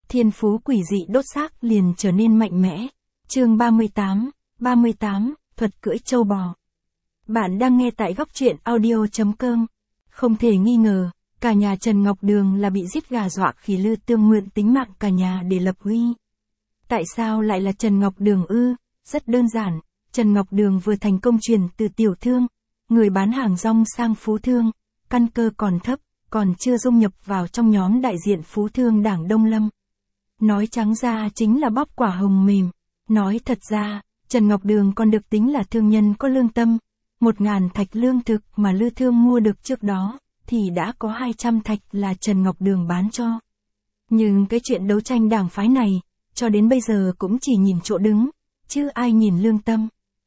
thiên phú quỷ dị đốt xác liền trở nên mạnh mẽ. Chương 38, thuật cưỡi trâu bò. Bạn đang nghe tại góc truyện audio.com. Không thể nghi ngờ, cả nhà Trần Ngọc Đường là bị giết gà dọa khỉ Lư Tương mượn tính mạng cả nhà để lập uy. Tại sao lại là Trần Ngọc Đường ư? Rất đơn giản, Trần Ngọc Đường vừa thành công chuyển từ tiểu thương, người bán hàng rong sang phú thương, căn cơ còn thấp, còn chưa dung nhập vào trong nhóm đại diện phú thương Đảng Đông Lâm. Nói trắng ra chính là bóp quả hồng mềm. Nói thật ra, Trần Ngọc Đường còn được tính là thương nhân có lương tâm. 1.000 thạch lương thực mà Lư Thương mua được trước đó, thì đã có 200 thạch là Trần Ngọc Đường bán cho. Nhưng cái chuyện đấu tranh đảng phái này, cho đến bây giờ cũng chỉ nhìn chỗ đứng, chứ ai nhìn lương tâm.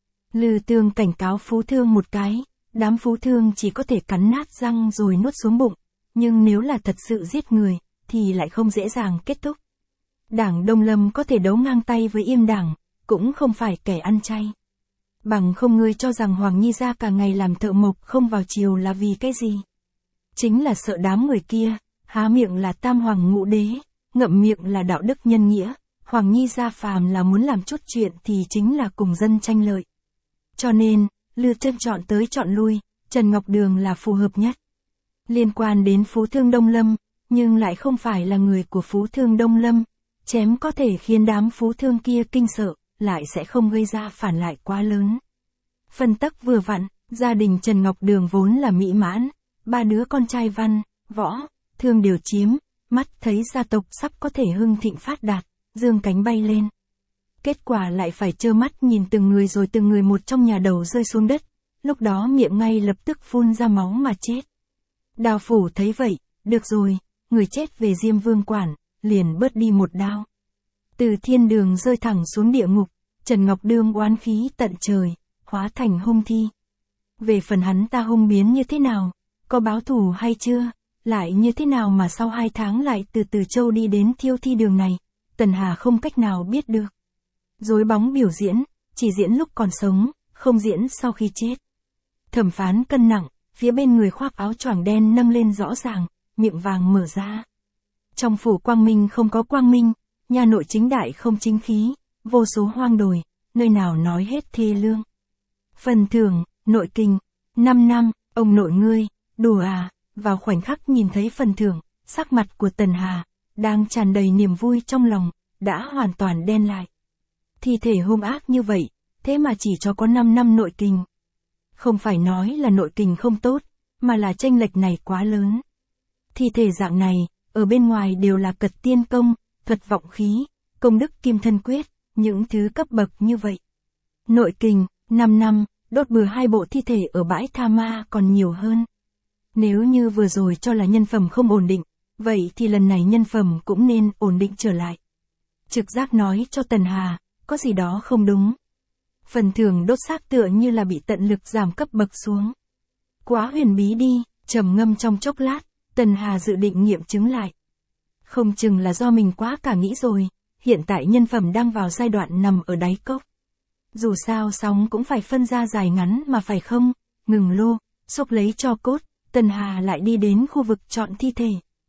Lư Tương cảnh cáo phú thương một cái, đám phú thương chỉ có thể cắn nát răng rồi nuốt xuống bụng, nhưng nếu là thật sự giết người, thì lại không dễ dàng kết thúc. Đảng Đông Lâm có thể đấu ngang tay với Yêm Đảng, cũng không phải kẻ ăn chay. Bằng không ngươi cho rằng Hoàng Nhi gia cả ngày làm thợ mộc không vào chiều là vì cái gì? Chính là sợ đám người kia, há miệng là tam hoàng ngũ đế, ngậm miệng là đạo đức nhân nghĩa, Hoàng Nhi gia phàm là muốn làm chút chuyện thì chính là cùng dân tranh lợi. Cho nên, Lư Trân chọn tới chọn lui, Trần Ngọc Đường là phù hợp nhất. Liên quan đến phú thương Đông Lâm, nhưng lại không phải là người của phú thương Đông Lâm, chém có thể khiến đám phú thương kia kinh sợ, lại sẽ không gây ra phản lại quá lớn. Phân tắc vừa vặn, gia đình Trần Ngọc Đường vốn là mỹ mãn, 3 đứa con trai Văn, Võ, Thương đều chiếm, mắt thấy gia tộc sắp có thể hưng thịnh phát đạt, dương cánh bay lên. Kết quả lại phải trơ mắt nhìn từng người rồi từng người một trong nhà đầu rơi xuống đất, lúc đó miệng ngay lập tức phun ra máu mà chết. Đào phủ thấy vậy, được rồi, người chết về Diêm Vương quản, liền bớt đi một đao. Từ thiên đường rơi thẳng xuống địa ngục, Trần Ngọc Đường oán khí tận trời, hóa thành hung thi. Về phần hắn ta hung biến như thế nào, có báo thù hay chưa, lại như thế nào mà sau 2 tháng lại từ Từ Châu đi đến thiêu thi đường này, Tần Hà không cách nào biết được. Dối bóng biểu diễn, chỉ diễn lúc còn sống, không diễn sau khi chết. Thẩm phán cân nặng, phía bên người khoác áo choàng đen nâng lên rõ ràng, miệng vàng mở ra. Trong phủ quang minh không có quang minh, nhà nội chính đại không chính khí, vô số hoang đồi, nơi nào nói hết thê lương. Phần thưởng, nội kinh, 5 năm, ông nội ngươi, đùa à, vào khoảnh khắc nhìn thấy phần thưởng, sắc mặt của Tần Hà, đang tràn đầy niềm vui trong lòng, đã hoàn toàn đen lại. Thi thể hung ác như vậy, thế mà chỉ cho có 5 năm nội kinh. Không phải nói là nội kinh không tốt, mà là chênh lệch này quá lớn. Thi thể dạng này, ở bên ngoài đều là cật tiên công, thuật vọng khí, công đức kim thân quyết, những thứ cấp bậc như vậy. Nội kinh, 5 năm, đốt bừa 2 bộ thi thể ở bãi tha ma còn nhiều hơn. Nếu như vừa rồi cho là nhân phẩm không ổn định, vậy thì lần này nhân phẩm cũng nên ổn định trở lại. Trực giác nói cho Tần Hà, có gì đó không đúng. Phần thưởng đốt xác tựa như là bị tận lực giảm cấp bậc xuống. Quá huyền bí đi, trầm ngâm trong chốc lát, Tần Hà dự định nghiệm chứng lại. Không chừng là do mình quá cả nghĩ rồi, hiện tại nhân phẩm đang vào giai đoạn nằm ở đáy cốc. Dù sao sóng cũng phải phân ra dài ngắn mà phải không, ngừng lô, xúc lấy tro cốt, Tần Hà lại đi đến khu vực chọn thi thể.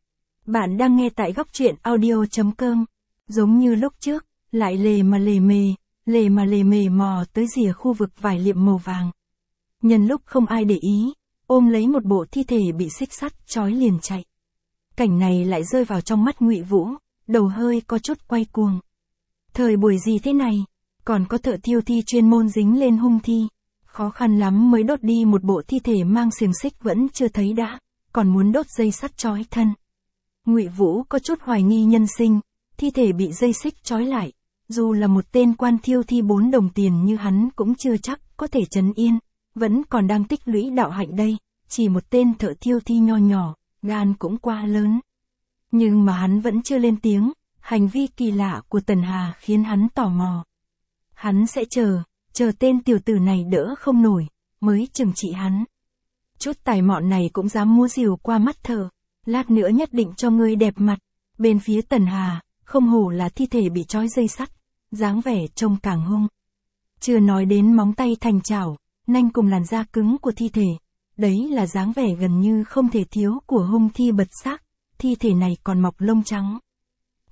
Bạn đang nghe tại góc truyện audio.com, giống như lúc trước, lại lề mà lề mề mò tới rìa khu vực vải liệm màu vàng. Nhân lúc không ai để ý, ôm lấy một bộ thi thể bị xích sắt trói liền chạy. Cảnh này lại rơi vào trong mắt Ngụy Vũ, đầu hơi có chút quay cuồng. Thời buổi gì thế này, còn có thợ thiêu thi chuyên môn dính lên hung thi, khó khăn lắm mới đốt đi một bộ thi thể mang xiềng xích vẫn chưa thấy đã, còn muốn đốt dây sắt trói thân. Ngụy Vũ có chút hoài nghi nhân sinh, thi thể bị dây xích trói lại, dù là một tên quan thiêu thi 4 đồng tiền như hắn cũng chưa chắc có thể trấn yên, vẫn còn đang tích lũy đạo hạnh đây, chỉ một tên thợ thiêu thi nho nhỏ, gan cũng quá lớn. Nhưng mà hắn vẫn chưa lên tiếng, hành vi kỳ lạ của Tần Hà khiến hắn tò mò. Hắn sẽ chờ tên tiểu tử này đỡ không nổi, mới trừng trị hắn. Chút tài mọn này cũng dám múa rìu qua mắt thợ, lát nữa nhất định cho ngươi đẹp mặt. Bên phía Tần Hà, không hổ là thi thể bị trói dây sắt, dáng vẻ trông càng hung. Chưa nói đến móng tay thành chảo, nanh cùng làn da cứng của thi thể, đấy là dáng vẻ gần như không thể thiếu của hung thi bật xác, thi thể này còn mọc lông trắng.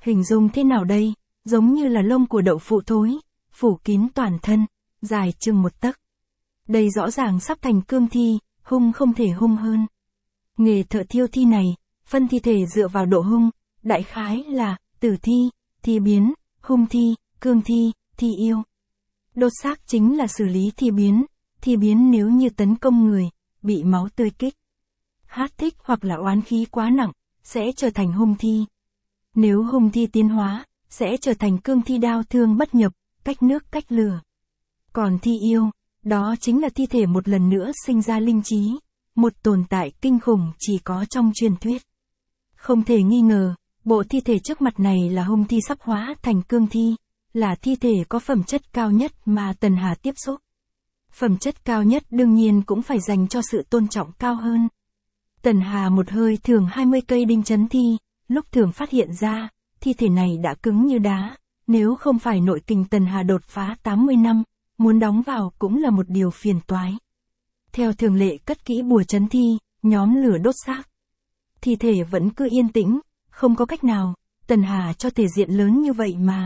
Hình dung thế nào đây? Giống như là lông của đậu phụ thối, phủ kín toàn thân, dài chừng 1 tấc. Đây rõ ràng sắp thành cương thi, hung không thể hung hơn. Nghề thợ thiêu thi này, phân thi thể dựa vào độ hung, đại khái là tử thi, thi biến, hung thi, cương thi, thi yêu. Đốt xác chính là xử lý thi biến nếu như tấn công người, bị máu tươi kích, thích hoặc là oán khí quá nặng, sẽ trở thành hung thi. Nếu hung thi tiến hóa, sẽ trở thành cương thi đao thương bất nhập, cách nước cách lửa. Còn thi yêu, đó chính là thi thể một lần nữa sinh ra linh trí, một tồn tại kinh khủng chỉ có trong truyền thuyết. Không thể nghi ngờ, bộ thi thể trước mặt này là hung thi sắp hóa thành cương thi, là thi thể có phẩm chất cao nhất mà Tần Hà tiếp xúc. Phẩm chất cao nhất đương nhiên cũng phải dành cho sự tôn trọng cao hơn. Tần Hà một hơi thưởng 20 cây đinh chấn thi, lúc thường phát hiện ra, thi thể này đã cứng như đá, nếu không phải nội kình Tần Hà đột phá 80 năm, muốn đóng vào cũng là một điều phiền toái. Theo thường lệ cất kỹ bùa chấn thi, nhóm lửa đốt xác. Thi thể vẫn cứ yên tĩnh, không có cách nào, Tần Hà cho thể diện lớn như vậy mà.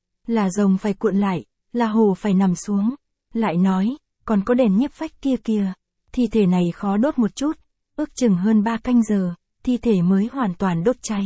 Là rồng phải cuộn lại, là hổ phải nằm xuống. Lại nói, còn có đèn nhiếp phách kia kìa, thi thể này khó đốt một chút, ước chừng hơn 3 canh giờ, thi thể mới hoàn toàn đốt cháy.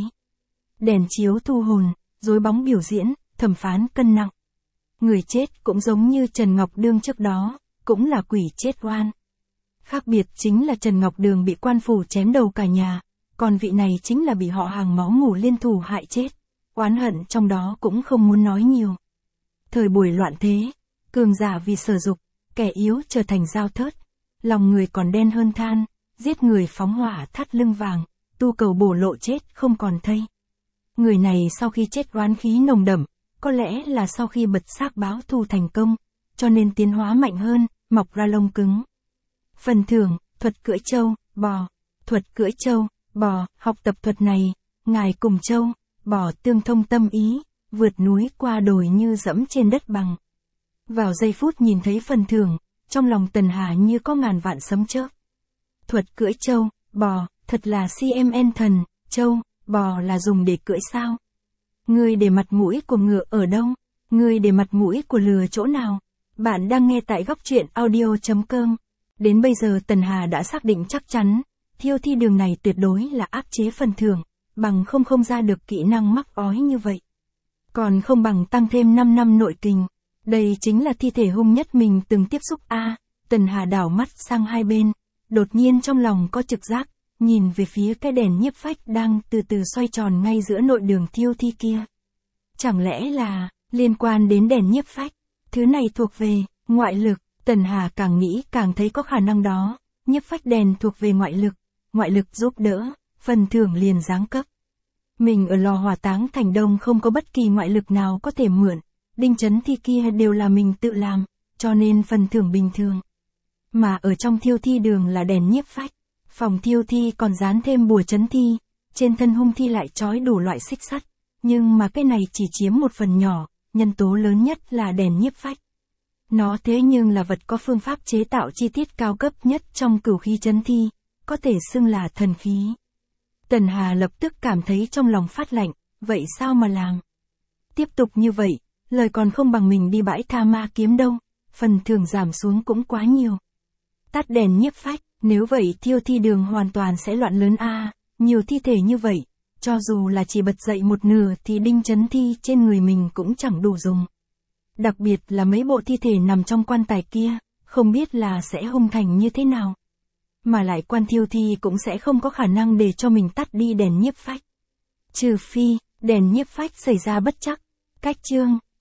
Đèn chiếu thu hồn, rối bóng biểu diễn, thẩm phán cân nặng. Người chết cũng giống như Trần Ngọc Đương trước đó, cũng là quỷ chết oan. Khác biệt chính là Trần Ngọc Đường bị quan phủ chém đầu cả nhà, còn vị này chính là bị họ hàng máu mủ liên thủ hại chết. Oán hận trong đó cũng không muốn nói nhiều. Thời buổi loạn thế, cường giả vì sở dục, kẻ yếu trở thành dao thớt, lòng người còn đen hơn than, giết người phóng hỏa thắt lưng vàng, tu cầu bổ lộ chết không còn thây. Người này sau khi chết oán khí nồng đậm, có lẽ là sau khi bật xác báo thù thành công, cho nên tiến hóa mạnh hơn, mọc ra lông cứng. Phần thưởng, thuật cưỡi trâu, bò. Thuật cưỡi trâu, bò, học tập thuật này, ngài cùng trâu, bò tương thông tâm ý, vượt núi qua đồi như dẫm trên đất bằng. Vào giây phút nhìn thấy phần thưởng, trong lòng Tần Hà như có ngàn vạn sấm chớp. Thuật cưỡi trâu, bò, thật là CMN thần, trâu, bò là dùng để cưỡi sao? Ngươi để mặt mũi của ngựa ở đâu? Ngươi để mặt mũi của lừa chỗ nào? Bạn đang nghe tại góc truyện audio.com. Đến bây giờ Tần Hà đã xác định chắc chắn, thiêu thi đường này tuyệt đối là áp chế phần thưởng, bằng không ra được kỹ năng mắc ói như vậy. Còn không bằng tăng thêm 5 năm nội kình. Đây chính là thi thể hung nhất mình từng tiếp xúc Tần Hà đảo mắt sang hai bên, đột nhiên trong lòng có trực giác, nhìn về phía cái đèn nhiếp phách đang từ từ xoay tròn ngay giữa nội đường thiêu thi kia. Chẳng lẽ là, liên quan đến đèn nhiếp phách, thứ này thuộc về, ngoại lực, Tần Hà càng nghĩ càng thấy có khả năng đó, nhiếp phách đèn thuộc về ngoại lực giúp đỡ, phần thưởng liền giáng cấp. Mình ở lò hỏa táng thành Đông không có bất kỳ ngoại lực nào có thể mượn, đinh chấn thi kia đều là mình tự làm, cho nên phần thưởng bình thường. Mà ở trong thiêu thi đường là đèn nhiếp phách, phòng thiêu thi còn dán thêm bùa chấn thi, trên thân hung thi lại trói đủ loại xích sắt, nhưng mà cái này chỉ chiếm một phần nhỏ, nhân tố lớn nhất là đèn nhiếp phách. Nó thế nhưng là vật có phương pháp chế tạo chi tiết cao cấp nhất trong cửu khí chấn thi, có thể xưng là thần khí. Tần Hà lập tức cảm thấy trong lòng phát lạnh, vậy sao mà làm? Tiếp tục như vậy, lời còn không bằng mình đi bãi tha ma kiếm đâu, phần thưởng giảm xuống cũng quá nhiều. Tắt đèn nhiếp phách, nếu vậy thiêu thi đường hoàn toàn sẽ loạn lớn nhiều thi thể như vậy, cho dù là chỉ bật dậy một nửa thì đinh chấn thi trên người mình cũng chẳng đủ dùng. Đặc biệt là mấy bộ thi thể nằm trong quan tài kia, không biết là sẽ hung thành như thế nào. Mà lại quan thiêu thi cũng sẽ không có khả năng để cho mình tắt đi đèn nhiếp phách. Trừ phi, đèn nhiếp phách xảy ra bất trắc. Cách chương